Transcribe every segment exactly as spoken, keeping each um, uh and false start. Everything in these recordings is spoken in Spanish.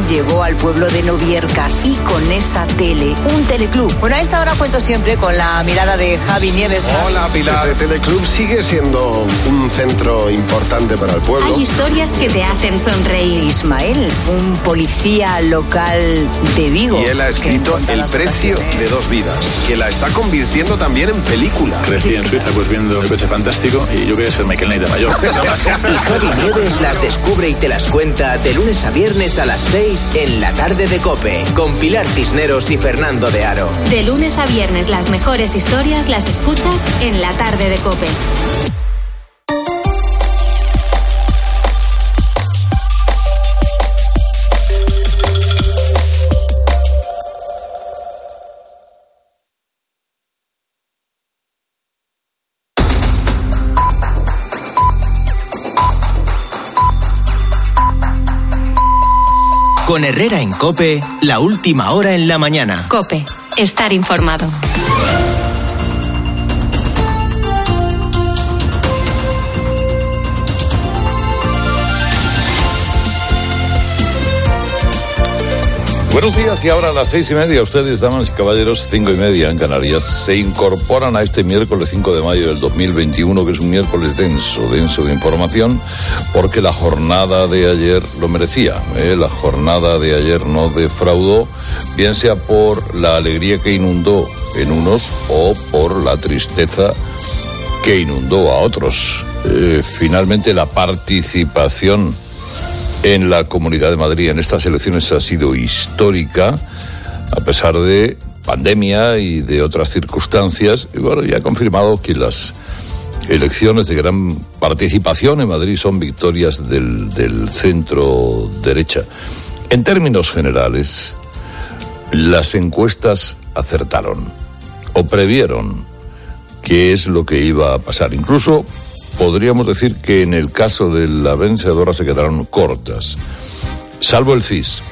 llegó al pueblo de Noviercas y con esa tele, un teleclub. Bueno, a esta hora cuento siempre con la mirada de Javi Nieves. Hola, Pilar. Ese teleclub sigue siendo un centro importante para el pueblo. Hay historias que te hacen sonreír. Ismael, un policía local de Vigo. Y él ha escrito El precio de dos vidas, que la está convirtiendo también en película. Crecí en Suiza pues viendo El coche fantástico y yo quería ser Michael Knight de mayor. Y Javi Nieves las descubre y te las cuenta de lunes a viernes a las seis en La Tarde de COPE, con Pilar Cisneros y Fernando de Aro. De lunes a viernes las mejores historias las escuchas en La Tarde de COPE. Con Herrera en COPE, la última hora en la mañana. COPE, estar informado. Buenos días, y ahora a las seis y media, ustedes, damas y caballeros, cinco y media en Canarias, se incorporan a este miércoles cinco de mayo del dos mil veintiuno, que es un miércoles denso, denso de información, porque la jornada de ayer lo merecía, ¿eh? La jornada de ayer no defraudó, bien sea por la alegría que inundó en unos o por la tristeza que inundó a otros. Eh, finalmente, la participación en la Comunidad de Madrid en estas elecciones ha sido histórica, a pesar de pandemia y de otras circunstancias. Y bueno, ya ha confirmado que las elecciones de gran participación en Madrid son victorias del, del centro derecha. En términos generales, las encuestas acertaron o previeron qué es lo que iba a pasar. Incluso podríamos decir que en el caso de la vencedora se quedaron cortas, salvo el C I S.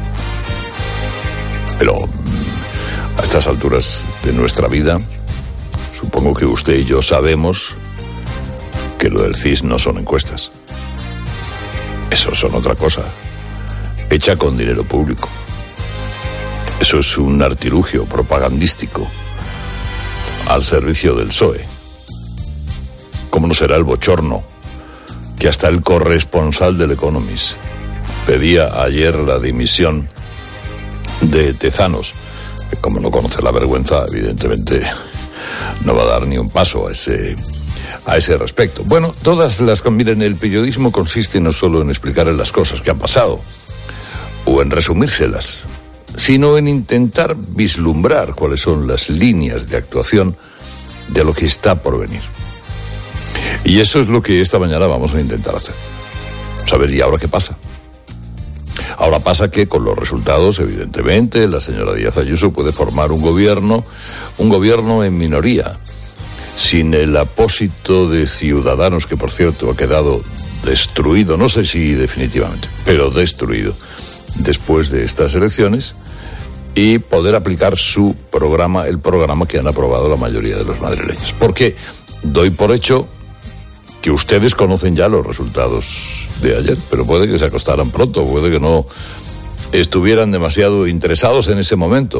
Pero a estas alturas de nuestra vida, supongo que usted y yo sabemos que lo del C I S no son encuestas. Eso son otra cosa, hecha con dinero público. Eso es un artilugio propagandístico al servicio del P S O E. ¿Cómo no será el bochorno que hasta el corresponsal del Economist pedía ayer la dimisión de Tezanos, que como no conoce la vergüenza, evidentemente no va a dar ni un paso a ese, a ese respecto? Bueno, todas las... Miren, el periodismo consiste no solo en explicar las cosas que han pasado o en resumírselas, sino en intentar vislumbrar cuáles son las líneas de actuación de lo que está por venir. Y eso es lo que esta mañana vamos a intentar hacer. Saber, ¿y ahora qué pasa? Ahora pasa que con los resultados, evidentemente, la señora Díaz Ayuso puede formar un gobierno, un gobierno en minoría, sin el apósito de Ciudadanos, que por cierto ha quedado destruido, no sé si definitivamente, pero destruido después de estas elecciones, y poder aplicar su programa, el programa que han aprobado la mayoría de los madrileños. Porque doy por hecho que ustedes conocen ya los resultados de ayer, pero puede que se acostaran pronto, puede que no estuvieran demasiado interesados en ese momento.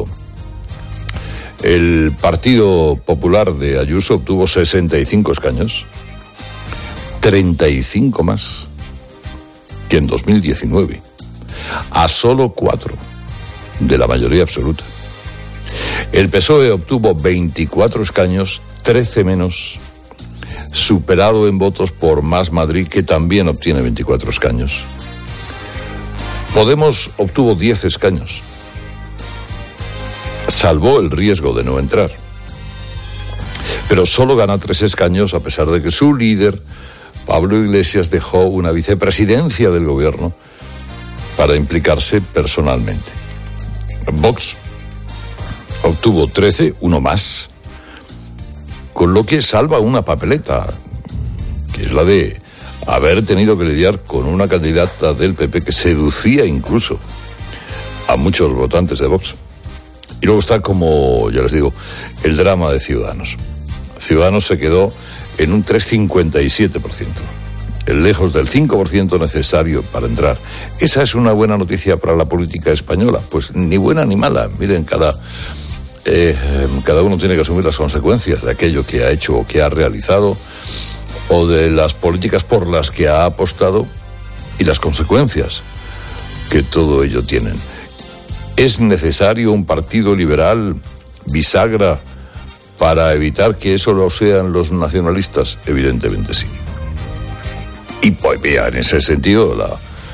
El Partido Popular de Ayuso obtuvo sesenta y cinco escaños, treinta y cinco más que en dos mil diecinueve, a solo cuatro de la mayoría absoluta. El P S O E obtuvo veinticuatro escaños, trece menos, superado en votos por Más Madrid, que también obtiene veinticuatro escaños. Podemos obtuvo diez escaños. Salvó el riesgo de no entrar. Pero solo gana tres escaños, a pesar de que su líder, Pablo Iglesias, dejó una vicepresidencia del gobierno para implicarse personalmente. Vox obtuvo trece, uno más, con lo que salva una papeleta, que es la de haber tenido que lidiar con una candidata del P P que seducía incluso a muchos votantes de Vox. Y luego está, como ya les digo, el drama de Ciudadanos. Ciudadanos se quedó en un tres coma cincuenta y siete por ciento. lejos del cinco por ciento necesario para entrar. ¿Esa es una buena noticia para la política española? Pues ni buena ni mala. Miren, cada, eh, cada uno tiene que asumir las consecuencias de aquello que ha hecho o que ha realizado, o de las políticas por las que ha apostado y las consecuencias que todo ello tienen. ¿Es necesario un partido liberal bisagra para evitar que eso lo sean los nacionalistas? Evidentemente sí. Y pues bien, en ese sentido, la,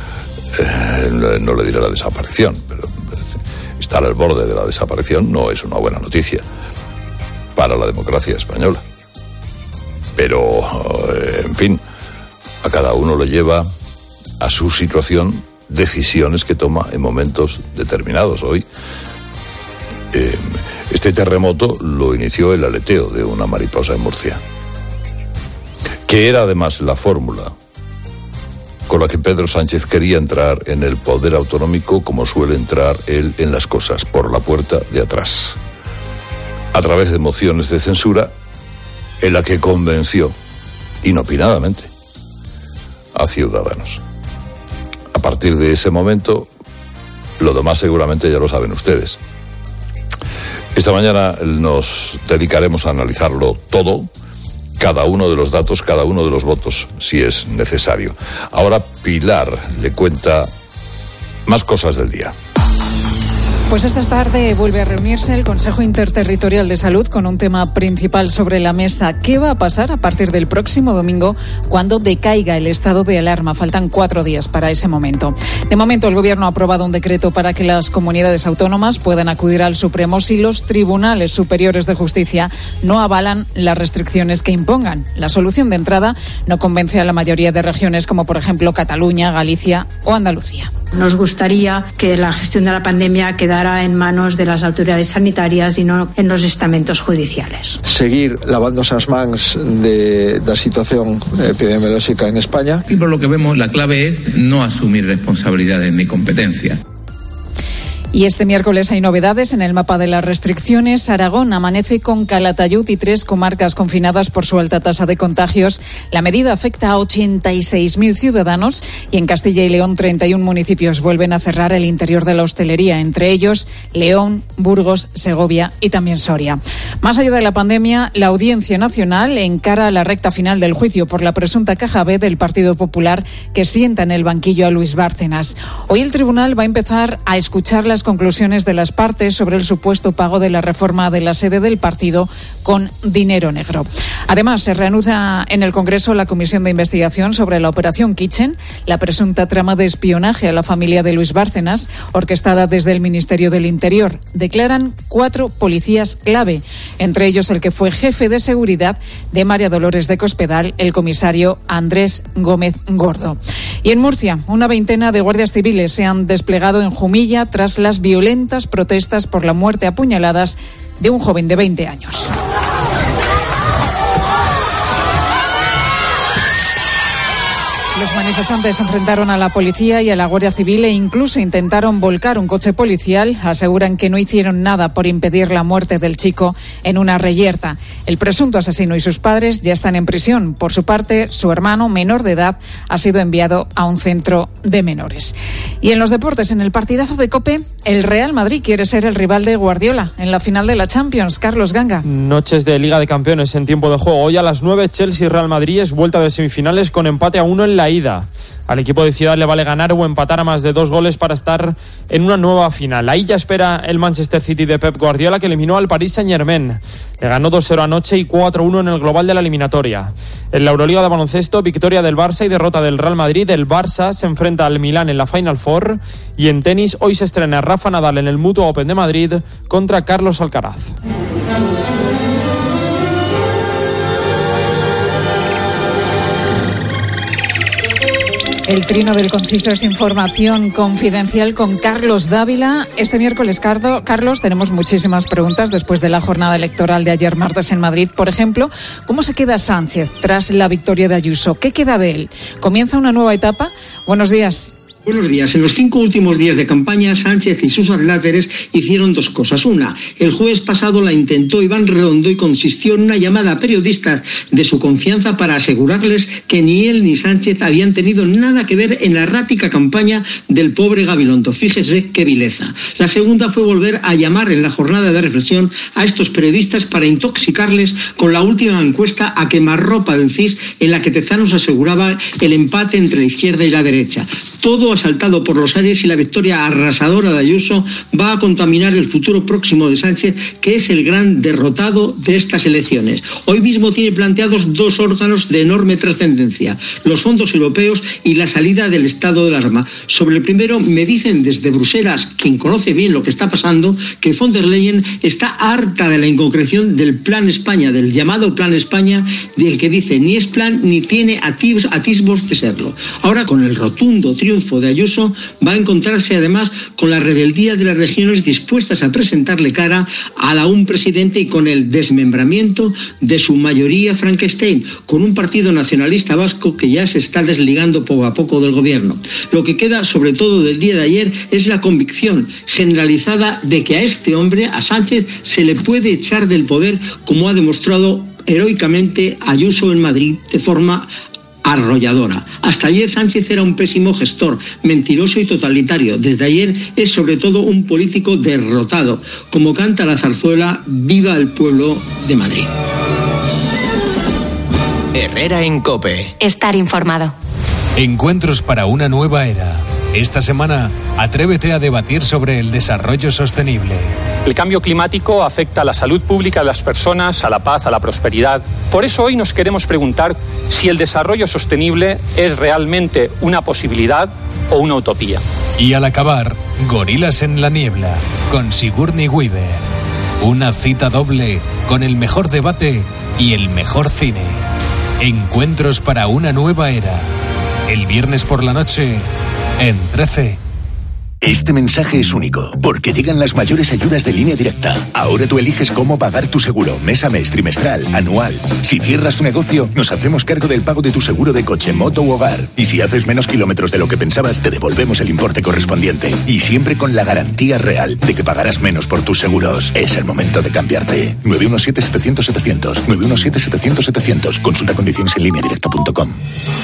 eh, no le diré la desaparición, pero estar al borde de la desaparición no es una buena noticia para la democracia española. Pero, eh, en fin, a cada uno le lleva a su situación decisiones que toma en momentos determinados. Hoy, eh, este terremoto lo inició el aleteo de una mariposa en Murcia, que era además la fórmula con la que Pedro Sánchez quería entrar en el poder autonómico, como suele entrar él en las cosas, por la puerta de atrás, a través de mociones de censura en la que convenció, inopinadamente, a Ciudadanos. A partir de ese momento, lo demás seguramente ya lo saben ustedes. Esta mañana nos dedicaremos a analizarlo todo, cada uno de los datos, cada uno de los votos, si es necesario. Ahora Pilar le cuenta más cosas del día. Pues esta tarde vuelve a reunirse el Consejo Interterritorial de Salud con un tema principal sobre la mesa. ¿Qué va a pasar a partir del próximo domingo cuando decaiga el estado de alarma? Faltan cuatro días para ese momento. De momento, el Gobierno ha aprobado un decreto para que las comunidades autónomas puedan acudir al Supremo si los tribunales superiores de justicia no avalan las restricciones que impongan. La solución de entrada no convence a la mayoría de regiones, como por ejemplo Cataluña, Galicia o Andalucía. Nos gustaría que la gestión de la pandemia quedara en manos de las autoridades sanitarias y no en los estamentos judiciales. Seguir lavándose as mans de, da situación epidemiológica en España. Y por lo que vemos, la clave es no asumir responsabilidades ni competencia. Y este miércoles hay novedades en el mapa de las restricciones. Aragón amanece con Calatayud y tres comarcas confinadas por su alta tasa de contagios. La medida afecta a ochenta y seis mil ciudadanos y en Castilla y León treinta y un municipios vuelven a cerrar el interior de la hostelería, entre ellos León, Burgos, Segovia y también Soria. Más allá de la pandemia, la Audiencia Nacional encara la recta final del juicio por la presunta caja B del Partido Popular que sienta en el banquillo a Luis Bárcenas. Hoy el tribunal va a empezar a escuchar las conclusiones de las partes sobre el supuesto pago de la reforma de la sede del partido con dinero negro. Además, se reanuda en el Congreso la comisión de investigación sobre la operación Kitchen, la presunta trama de espionaje a la familia de Luis Bárcenas, orquestada desde el Ministerio del Interior. Declaran cuatro policías clave, entre ellos el que fue jefe de seguridad de María Dolores de Cospedal, el comisario Andrés Gómez Gordo. Y en Murcia, una veintena de guardias civiles se han desplegado en Jumilla tras las violentas protestas por la muerte a puñaladas de un joven de veinte años. Los manifestantes se enfrentaron a la policía y a la Guardia Civil e incluso intentaron volcar un coche policial. Aseguran que no hicieron nada por impedir la muerte del chico en una reyerta. El presunto asesino y sus padres ya están en prisión. Por su parte, su hermano, menor de edad, ha sido enviado a un centro de menores. Y en los deportes, en el partidazo de COPE, el Real Madrid quiere ser el rival de Guardiola en la final de la Champions. Carlos Ganga. Noches de Liga de Campeones en tiempo de juego. Hoy a las nueve, Chelsea-Real Madrid es vuelta de semifinales con empate a uno en la ida. Al equipo de Ciudad le vale ganar o empatar a más de dos goles para estar en una nueva final. Ahí ya espera el Manchester City de Pep Guardiola, que eliminó al Paris Saint-Germain. Le ganó dos cero anoche y cuatro uno en el global de la eliminatoria. En la Euroliga de baloncesto, victoria del Barça y derrota del Real Madrid. El Barça se enfrenta al Milán en la Final Four. Y en tenis, hoy se estrena Rafa Nadal en el Mutua Open de Madrid contra Carlos Alcaraz. El trino del conciso es información confidencial con Carlos Dávila. Este miércoles, Carlos, tenemos muchísimas preguntas después de la jornada electoral de ayer martes en Madrid. Por ejemplo, ¿cómo se queda Sánchez tras la victoria de Ayuso? ¿Qué queda de él? ¿Comienza una nueva etapa? Buenos días. Buenos días. En los cinco últimos días de campaña, Sánchez y sus adláteres hicieron dos cosas. Una, el jueves pasado la intentó Iván Redondo y consistió en una llamada a periodistas de su confianza para asegurarles que ni él ni Sánchez habían tenido nada que ver en la errática campaña del pobre Gabilondo. Fíjese qué vileza. La segunda fue volver a llamar en la jornada de reflexión a estos periodistas para intoxicarles con la última encuesta a quemarropa del C I S en la que Tezanos aseguraba el empate entre la izquierda y la derecha. Todo asaltado por los aires y la victoria arrasadora de Ayuso va a contaminar el futuro próximo de Sánchez, que es el gran derrotado de estas elecciones. Hoy mismo tiene planteados dos órganos de enorme trascendencia, los fondos europeos y la salida del estado de alarma. Sobre el primero me dicen desde Bruselas, quien conoce bien lo que está pasando, que von der Leyen está harta de la inconcreción del Plan España, del llamado Plan España, del que dice ni es plan ni tiene atis- atisbos de serlo. Ahora, con el rotundo triunfo de Ayuso, va a encontrarse además con la rebeldía de las regiones dispuestas a presentarle cara al aún presidente y con el desmembramiento de su mayoría Frankenstein, con un partido nacionalista vasco que ya se está desligando poco a poco del gobierno. Lo que queda sobre todo del día de ayer es la convicción generalizada de que a este hombre, a Sánchez, se le puede echar del poder, como ha demostrado heroicamente Ayuso en Madrid de forma arrolladora. Hasta ayer Sánchez era un pésimo gestor, mentiroso y totalitario. Desde ayer es sobre todo un político derrotado. Como canta la zarzuela, viva el pueblo de Madrid. Herrera en COPE. Estar informado. Encuentros para una nueva era. Esta semana, atrévete a debatir sobre el desarrollo sostenible. El cambio climático afecta a la salud pública de las personas, a la paz, a la prosperidad. Por eso hoy nos queremos preguntar si el desarrollo sostenible es realmente una posibilidad o una utopía. Y al acabar, Gorilas en la niebla, con Sigourney Weaver. Una cita doble con el mejor debate y el mejor cine. Encuentros para una nueva era. El viernes por la noche, en trece. Este mensaje es único, porque llegan las mayores ayudas de Línea Directa. Ahora tú eliges cómo pagar tu seguro, mes a mes, trimestral, anual. Si cierras tu negocio, nos hacemos cargo del pago de tu seguro de coche, moto u hogar. Y si haces menos kilómetros de lo que pensabas, te devolvemos el importe correspondiente. Y siempre con la garantía real de que pagarás menos por tus seguros. Es el momento de cambiarte. nueve uno siete, setecientos, setecientos. nueve uno siete, setecientos, setecientos. Consulta condiciones en línea directa punto com.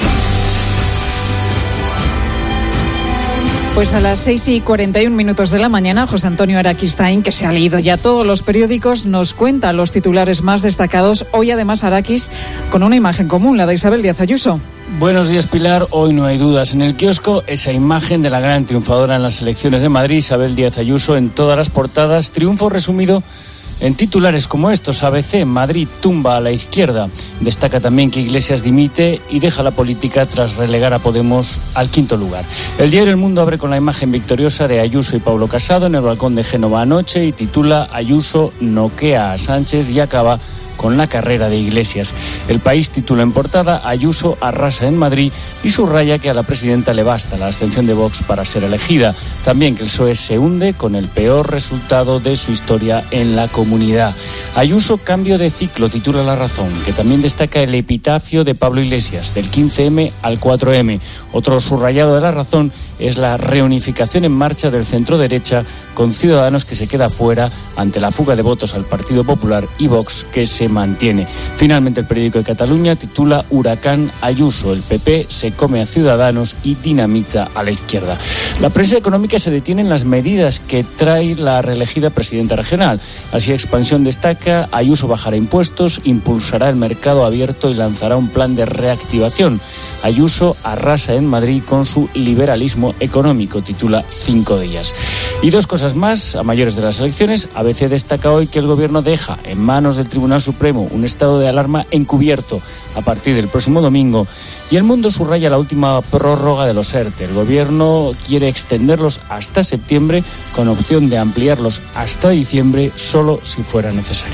Pues a las seis y cuarenta y un minutos de la mañana, José Antonio Araquistain, que se ha leído ya todos los periódicos, nos cuenta los titulares más destacados. Hoy además Araquis con una imagen común, la de Isabel Díaz Ayuso. Buenos días, Pilar. Hoy no hay dudas en el kiosco. Esa imagen de la gran triunfadora en las elecciones de Madrid, Isabel Díaz Ayuso, en todas las portadas. Triunfo resumido en titulares como estos: A B C, Madrid tumba a la izquierda. Destaca también que Iglesias dimite y deja la política tras relegar a Podemos al quinto lugar. El diario El Mundo abre con la imagen victoriosa de Ayuso y Pablo Casado en el balcón de Génova anoche y titula Ayuso noquea a Sánchez y acaba con la carrera de Iglesias. El País titula en portada Ayuso arrasa en Madrid y subraya que a la presidenta le basta la abstención de Vox para ser elegida. También que el P S O E se hunde con el peor resultado de su historia en la comunidad. Ayuso cambio de ciclo, titula La Razón, que también destaca el epitafio de Pablo Iglesias, del quince eme al cuatro eme. Otro subrayado de La Razón es la reunificación en marcha del centro derecha con Ciudadanos que se queda fuera ante la fuga de votos al Partido Popular y Vox que se mantiene. Finalmente el periódico de Cataluña titula Huracán Ayuso, el P P se come a Ciudadanos y dinamita a la izquierda. La prensa económica se detiene en las medidas que trae la reelegida presidenta regional. Así Expansión destaca Ayuso bajará impuestos, impulsará el mercado abierto y lanzará un plan de reactivación. Ayuso arrasa en Madrid con su liberalismo económico, titula Cinco días. Y dos cosas más, a mayores de las elecciones, A B C destaca hoy que el gobierno deja en manos del Tribunal Supremo un estado de alarma encubierto a partir del próximo domingo. Y El Mundo subraya la última prórroga de los ERTE. El gobierno quiere extenderlos hasta septiembre con opción de ampliarlos hasta diciembre solo si fuera necesario.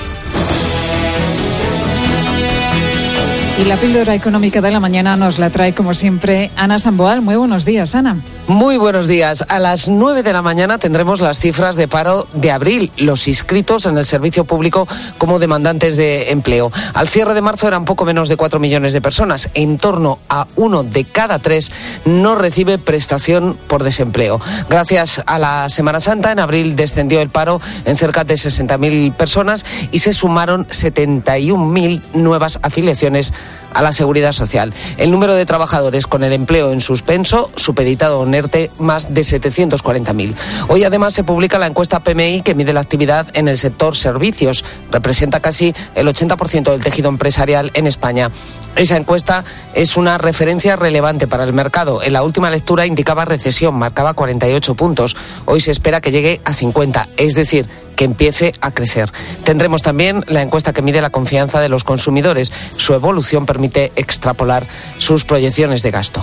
Y la píldora económica de la mañana nos la trae como siempre Ana Samboal. Muy buenos días, Ana. Muy buenos días. A las nueve de la mañana tendremos las cifras de paro de abril, los inscritos en el servicio público como demandantes de empleo. Al cierre de marzo eran poco menos de cuatro millones de personas. En torno a uno de cada tres no recibe prestación por desempleo. Gracias a la Semana Santa, en abril descendió el paro en cerca de sesenta mil personas y se sumaron setenta y un mil nuevas afiliaciones a la Seguridad Social. El número de trabajadores con el empleo en suspenso, supeditado en ERTE, más de setecientos cuarenta mil. Hoy además se publica la encuesta P M I que mide la actividad en el sector servicios. Representa casi el ochenta por ciento del tejido empresarial en España. Esa encuesta es una referencia relevante para el mercado. En la última lectura indicaba recesión, marcaba cuarenta y ocho puntos. Hoy se espera que llegue a cincuenta, es decir, que empiece a crecer. Tendremos también la encuesta que mide la confianza de los consumidores. Su evolución permite extrapolar sus proyecciones de gasto.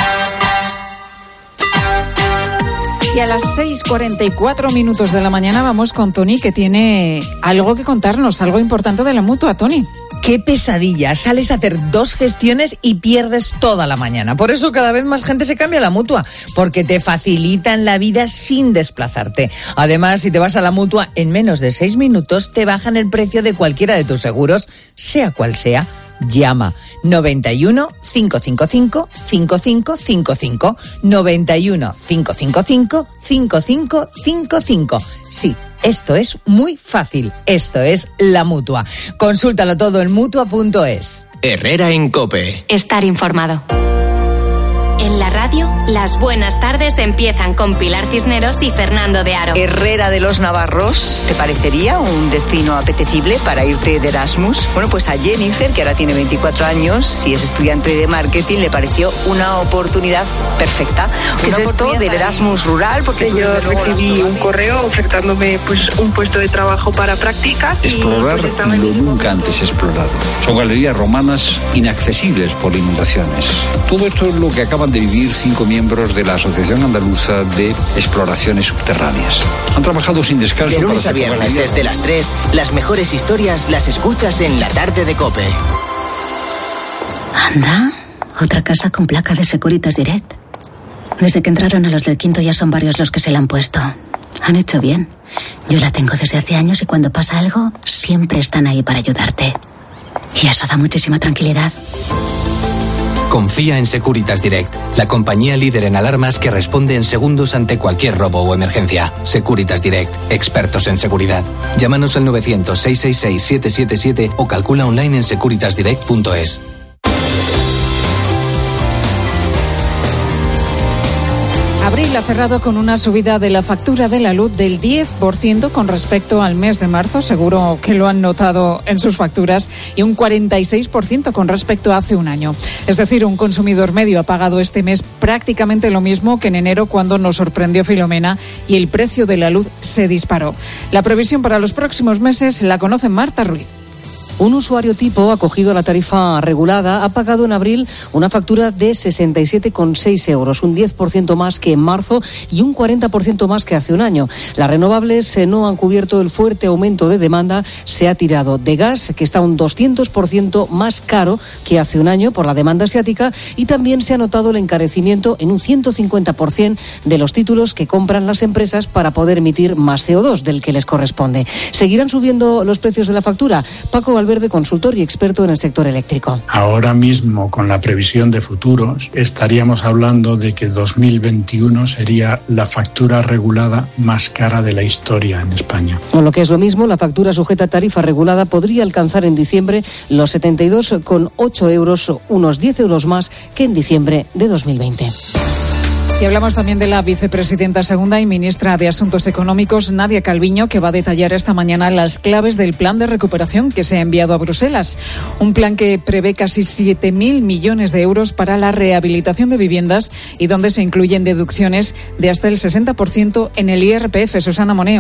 Y a las seis cuarenta y cuatro minutos de la mañana vamos con Tony, que tiene algo que contarnos, algo importante de la Mutua. Tony. ¡Qué pesadilla! Sales a hacer dos gestiones y pierdes toda la mañana. Por eso cada vez más gente se cambia a la Mutua, porque te facilitan la vida sin desplazarte. Además, si te vas a la Mutua en menos de seis minutos, te bajan el precio de cualquiera de tus seguros, sea cual sea. Llama noventa y uno, cinco cinco cinco, cinco cinco cinco cinco, noventa y uno, cinco cinco cinco, cinco cinco cinco cinco. Sí, esto es muy fácil. Esto es la Mutua. Consúltalo todo en mutua punto es. Herrera en COPE. Estar informado. En la radio, las buenas tardes empiezan con Pilar Cisneros y Fernando de Aro. Herrera de los Navarros, ¿te parecería un destino apetecible para irte de Erasmus? Bueno, pues a Jennifer, que ahora tiene veinticuatro años y es estudiante de marketing, le pareció una oportunidad perfecta. ¿Qué es esto del Erasmus rural? Porque yo recibí un correo ofreciéndome pues un puesto de trabajo para prácticas. Explorar y, pues, lo nunca antes explorado. Son galerías romanas inaccesibles por inundaciones. Todo esto es lo que acaban de vivir cinco miembros de la Asociación Andaluza de Exploraciones Subterráneas. Han trabajado sin descanso. De lunes a viernes desde las tres, las mejores historias las escuchas en la tarde de COPE. Anda, otra casa con placa de Securitas Direct. Desde que entraron a los del quinto ya son varios los que se la han puesto. Han hecho bien. Yo la tengo desde hace años y cuando pasa algo, siempre están ahí para ayudarte. Y eso da muchísima tranquilidad. Confía en Securitas Direct, la compañía líder en alarmas que responde en segundos ante cualquier robo o emergencia. Securitas Direct, expertos en seguridad. Llámanos al novecientos, seiscientos sesenta y seis, setecientos setenta y siete o calcula online en securitas direct punto es. Abril ha cerrado con una subida de la factura de la luz del diez por ciento con respecto al mes de marzo, seguro que lo han notado en sus facturas, y un cuarenta y seis por ciento con respecto a hace un año. Es decir, un consumidor medio ha pagado este mes prácticamente lo mismo que en enero, cuando nos sorprendió Filomena y el precio de la luz se disparó. La previsión para los próximos meses la conoce Marta Ruiz. Un usuario tipo acogido a la tarifa regulada ha pagado en abril una factura de sesenta y siete coma seis euros, un diez por ciento más que en marzo y un cuarenta por ciento más que hace un año. Las renovables no han cubierto el fuerte aumento de demanda. Se ha tirado de gas, que está un doscientos por ciento más caro que hace un año por la demanda asiática, y también se ha notado el encarecimiento en un ciento cincuenta por ciento de los títulos que compran las empresas para poder emitir más C O dos del que les corresponde. ¿Seguirán subiendo los precios de la factura? Paco Valverde, consultor y experto en el sector eléctrico. Ahora mismo, con la previsión de futuros, estaríamos hablando de que dos mil veintiuno sería la factura regulada más cara de la historia en España. O lo que es lo mismo, la factura sujeta a tarifa regulada podría alcanzar en diciembre los setenta y dos coma ocho euros, unos diez euros más que en diciembre de dos mil veinte. Y hablamos también de la vicepresidenta segunda y ministra de Asuntos Económicos, Nadia Calviño, que va a detallar esta mañana las claves del plan de recuperación que se ha enviado a Bruselas. Un plan que prevé casi siete mil millones de euros para la rehabilitación de viviendas y donde se incluyen deducciones de hasta el sesenta por ciento en el I R P F. Susana Moneo.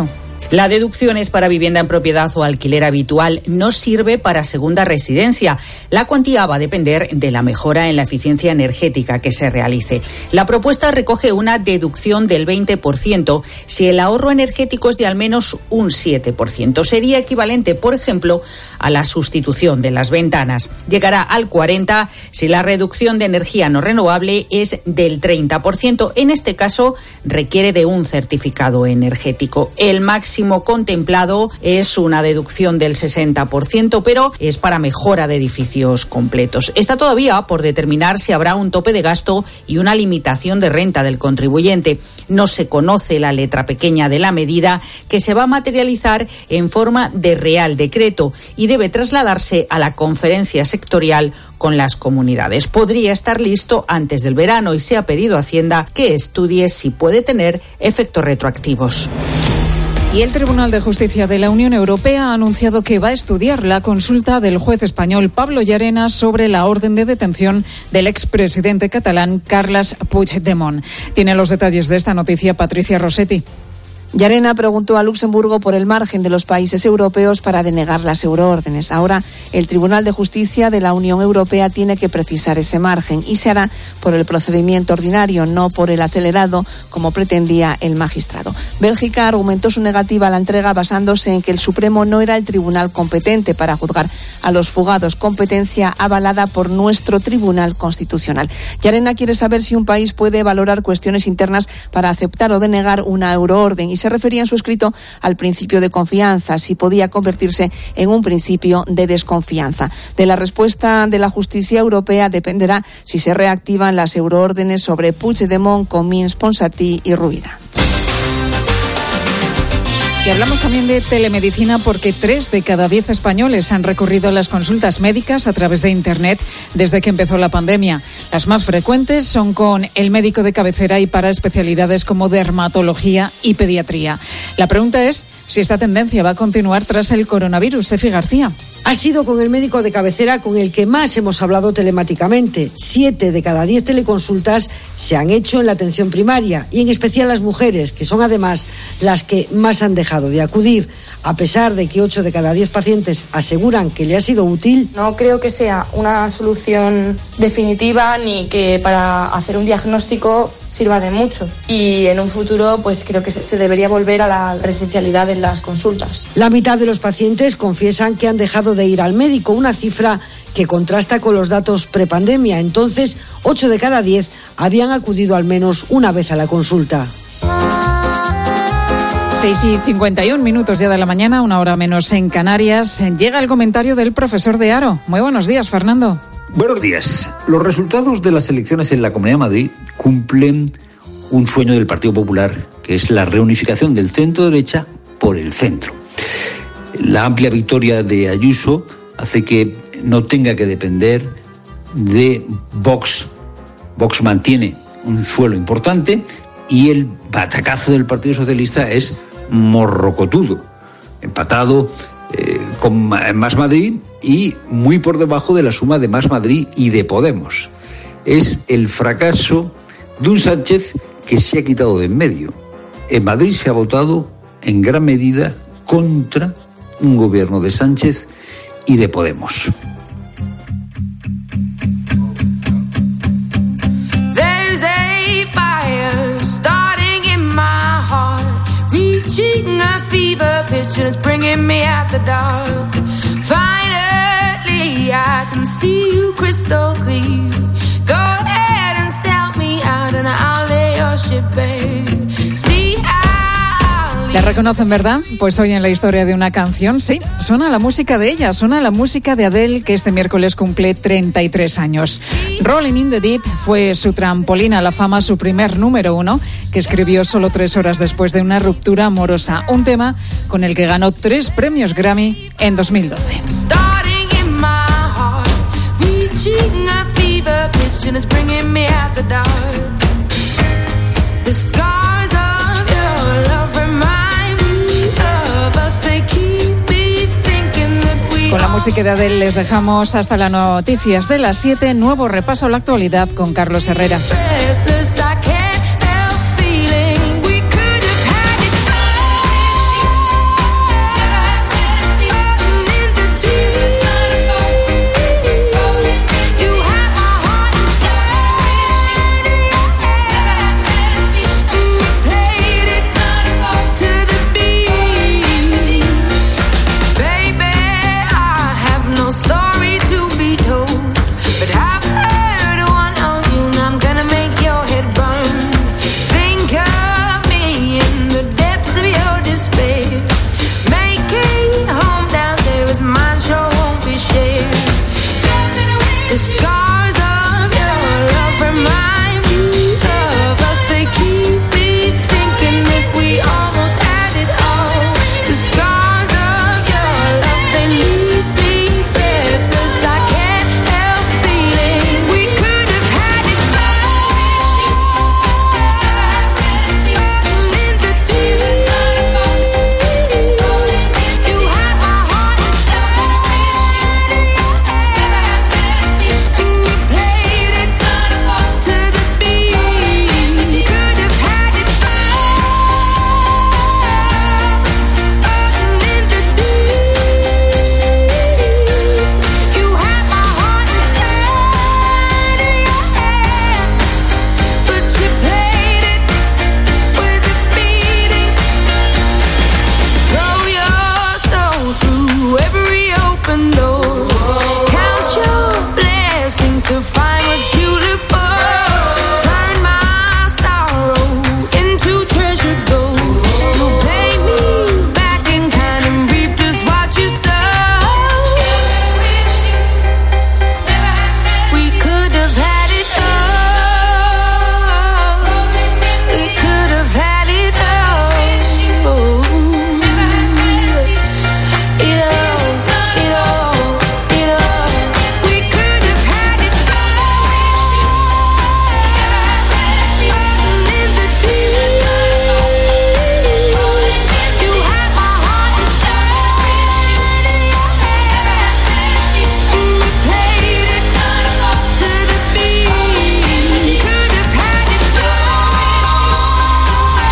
La deducción es para vivienda en propiedad o alquiler habitual, no sirve para segunda residencia. La cuantía va a depender de la mejora en la eficiencia energética que se realice. La propuesta recoge una deducción del veinte por ciento si el ahorro energético es de al menos un siete por ciento. Sería equivalente, por ejemplo, a la sustitución de las ventanas. Llegará al cuarenta por ciento si la reducción de energía no renovable es del treinta por ciento. En este caso, requiere de un certificado energético. El máximo contemplado es una deducción del sesenta por ciento, pero es para mejora de edificios completos. Está todavía por determinar si habrá un tope de gasto y una limitación de renta del contribuyente. No se conoce la letra pequeña de la medida, que se va a materializar en forma de Real Decreto y debe trasladarse a la conferencia sectorial con las comunidades. Podría estar listo antes del verano y se ha pedido a Hacienda que estudie si puede tener efectos retroactivos. Y el Tribunal de Justicia de la Unión Europea ha anunciado que va a estudiar la consulta del juez español Pablo Llarena sobre la orden de detención del expresidente catalán Carles Puigdemont. Tiene los detalles de esta noticia Patricia Rossetti. Llarena preguntó a Luxemburgo por el margen de los países europeos para denegar las euroórdenes. Ahora, el Tribunal de Justicia de la Unión Europea tiene que precisar ese margen y se hará por el procedimiento ordinario, no por el acelerado, como pretendía el magistrado. Bélgica argumentó su negativa a la entrega basándose en que el Supremo no era el tribunal competente para juzgar a los fugados, competencia avalada por nuestro Tribunal Constitucional. Llarena quiere saber si un país puede valorar cuestiones internas para aceptar o denegar una euroorden y se refería en su escrito al principio de confianza, si podía convertirse en un principio de desconfianza. De la respuesta de la justicia europea dependerá si se reactivan las euroórdenes sobre Puigdemont, Comín, Ponsatí y Rovira. Y hablamos también de telemedicina porque tres de cada diez españoles han recurrido a las consultas médicas a través de Internet desde que empezó la pandemia. Las más frecuentes son con el médico de cabecera y para especialidades como dermatología y pediatría. La pregunta es si esta tendencia va a continuar tras el coronavirus. Efi García. Ha sido con el médico de cabecera con el que más hemos hablado telemáticamente. Siete de cada diez teleconsultas se han hecho en la atención primaria y en especial las mujeres, que son además las que más han dejado de acudir. A pesar de que ocho de cada diez pacientes aseguran que le ha sido útil. No creo que sea una solución definitiva ni que para hacer un diagnóstico sirva de mucho. Y en un futuro pues creo que se debería volver a la presencialidad en las consultas. La mitad de los pacientes confiesan que han dejado de ir al médico, una cifra que contrasta con los datos prepandemia. Entonces, ocho de cada diez habían acudido al menos una vez a la consulta. seis y cincuenta y un minutos ya de la mañana, una hora menos en Canarias. Llega el comentario del profesor de Haro. Muy buenos días, Fernando. Buenos días. Los resultados de las elecciones en la Comunidad de Madrid cumplen un sueño del Partido Popular, que es la reunificación del centro-derecha por el centro. La amplia victoria de Ayuso hace que no tenga que depender de Vox. Vox mantiene un suelo importante y el batacazo del Partido Socialista es morrocotudo, empatado eh, con Más Madrid y muy por debajo de la suma de Más Madrid y de Podemos. Es el fracaso de un Sánchez que se ha quitado de en medio. En Madrid se ha votado en gran medida contra un gobierno de Sánchez y de Podemos. Reaching a fever pitch and it's bringing me out the dark. Finally, I can see you crystal clear. Go ahead and sell me out and I'll lay your ship bare. See, La reconocen, ¿verdad? Pues hoy en la historia de una canción, sí, suena la música de ella, suena la música de Adele, que este miércoles cumple treinta y tres años. Rolling in the Deep fue su trampolín a la fama, su primer número uno, que escribió solo tres horas después de una ruptura amorosa, un tema con el que ganó tres premios Grammy en dos mil doce. Con la música de Adele les dejamos hasta las noticias de las siete. Nuevo repaso a la actualidad con Carlos Herrera. despair. Make a home down there as mine sure won't be shared. The scars of your love remind me of us. They keep me thinking if we almost had it all. The scars of your love, they leave me breathless. I can't help feeling we could have had it all. In the desert, you had my heart inside, and you played it to the beat. Could have had it all. In the deep, you had my heart inside of your hand, but you played it with a beating. Throw your soul through every open door. Count your blessings to find what you look for. Turn my sorrow into treasure gold. You'll pay me back in kind and reap just what you sow. We could have had it all. We could have had it all. It all, it all, it all. We could have had it all. In the deep, you had my heart inside of your hand, and you played it to the beat. Could have had it all.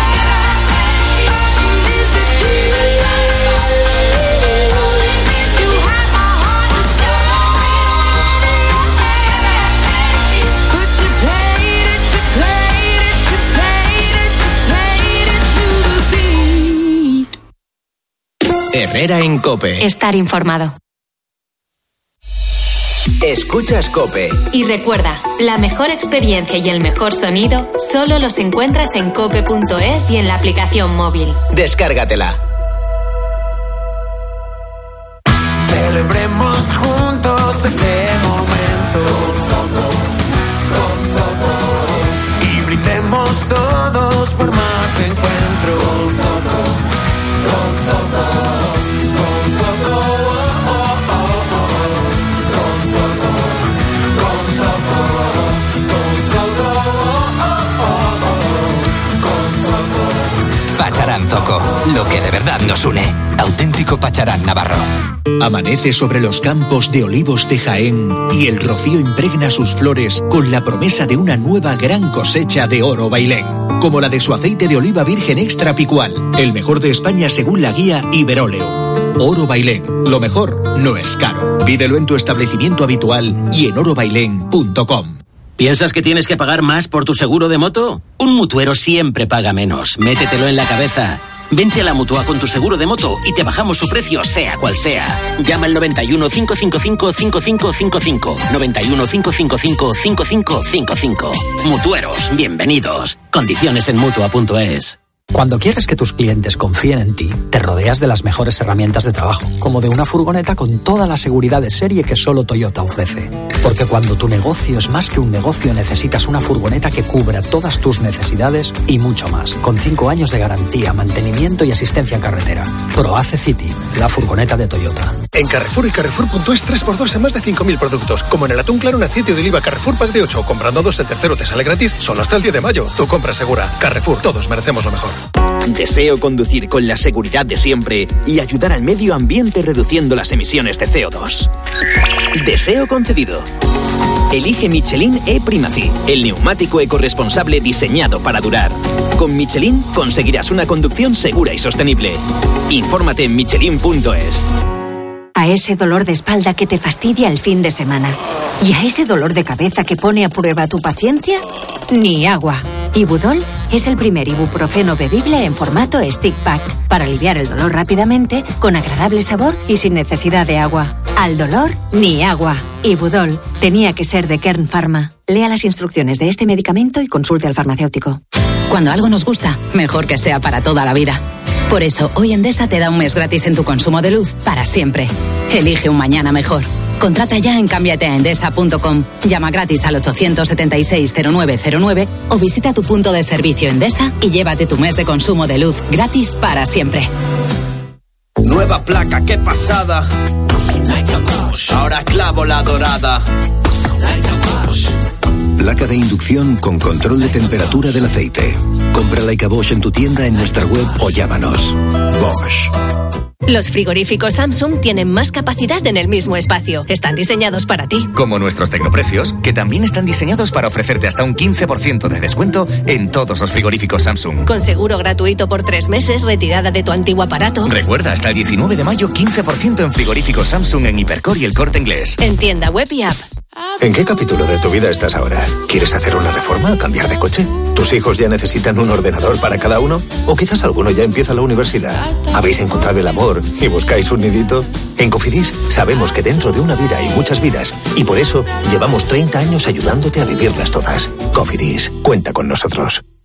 In the deep, you had my heart inside of your hand, but you played it, you played it, you played it, you played it to the beat. Herrera en COPE. Estar informado. Escuchas COPE. Y recuerda, la mejor experiencia y el mejor sonido solo los encuentras en cope punto es y en la aplicación móvil. Descárgatela. Celebremos juntos este momento. Con Zoco. Y brindemos todos por más encuentros. Con Zoco. Con Zoco. Con Zoco. Oh, oh, oh, oh. Con Zoco. Con Zoco. Con Zoco. Oh, oh, oh, oh. Con Zoco. Pacharán Zoco, lo que de verdad nos une. Auténtico Pacharán navarro. Amanece sobre los campos de olivos de Jaén y el rocío impregna sus flores con la promesa de una nueva gran cosecha de oro bailén, como la de su aceite de oliva virgen extra picual, el mejor de España según la guía Iberoleum. Oro Bailén, lo mejor no es caro. Pídelo en tu establecimiento habitual y en oro bailén punto com. ¿Piensas que tienes que pagar más por tu seguro de moto? Un mutuero siempre paga menos. Métetelo en la cabeza. Vente a la Mutua con tu seguro de moto y te bajamos su precio, sea cual sea. Llama al noventa y uno, cinco cinco cinco, cinco cinco cinco cinco. noventa y uno, cinco cinco cinco, cinco cinco cinco cinco. Mutueros, bienvenidos. Condiciones en mutua punto es. Cuando quieres que tus clientes confíen en ti, te rodeas de las mejores herramientas de trabajo, como de una furgoneta con toda la seguridad de serie que solo Toyota ofrece. Porque cuando tu negocio es más que un negocio, necesitas una furgoneta que cubra todas tus necesidades y mucho más, con cinco años de garantía, mantenimiento y asistencia en carretera. ProAce City, la furgoneta de Toyota. En Carrefour y Carrefour punto es tres por dos en más de cinco mil productos, como en el atún claro en aceite de oliva Carrefour Pack de ocho, comprando dos el tercero te sale gratis, solo hasta el diez de mayo. Tu compra segura. Carrefour, todos merecemos lo mejor. Deseo conducir con la seguridad de siempre y ayudar al medio ambiente reduciendo las emisiones de C O dos. Deseo concedido. Elige Michelin E-Primacy, el neumático ecorresponsable diseñado para durar. Con Michelin conseguirás una conducción segura y sostenible. Infórmate en michelin punto es. A ese dolor de espalda que te fastidia el fin de semana y a ese dolor de cabeza que pone a prueba tu paciencia, ni agua. Ibudol es el primer ibuprofeno bebible en formato stick pack para aliviar el dolor rápidamente, con agradable sabor y sin necesidad de agua. Al dolor, ni agua. Ibudol tenía que ser de Kern Pharma. Lea las instrucciones de este medicamento y consulte al farmacéutico. Cuando algo nos gusta, mejor que sea para toda la vida. Por eso, hoy Endesa te da un mes gratis en tu consumo de luz para siempre. Elige un mañana mejor. Contrata ya en cámbiate a endesa punto com. Llama gratis al ochocientos setenta y seis cero nueve cero nueve o visita tu punto de servicio Endesa y llévate tu mes de consumo de luz gratis para siempre. Nueva placa, qué pasada. Ahora clavo la dorada. Placa de inducción con control de temperatura del aceite. Compra Leica Bosch en tu tienda, en nuestra web o llámanos. Bosch. Los frigoríficos Samsung tienen más capacidad en el mismo espacio. Están diseñados para ti. Como nuestros tecnoprecios, que también están diseñados para ofrecerte hasta un quince por ciento de descuento en todos los frigoríficos Samsung. Con seguro gratuito por tres meses, retirada de tu antiguo aparato. Recuerda, hasta el diecinueve de mayo, quince por ciento en frigoríficos Samsung en Hipercor y El Corte Inglés. En tienda web y app. ¿En qué capítulo de tu vida estás ahora? ¿Quieres hacer una reforma o cambiar de coche? ¿Tus hijos ya necesitan un ordenador para cada uno? ¿O quizás alguno ya empieza la universidad? ¿Habéis encontrado el amor y buscáis un nidito? En Cofidis sabemos que dentro de una vida hay muchas vidas y por eso llevamos treinta años ayudándote a vivirlas todas. Cofidis, cuenta con nosotros.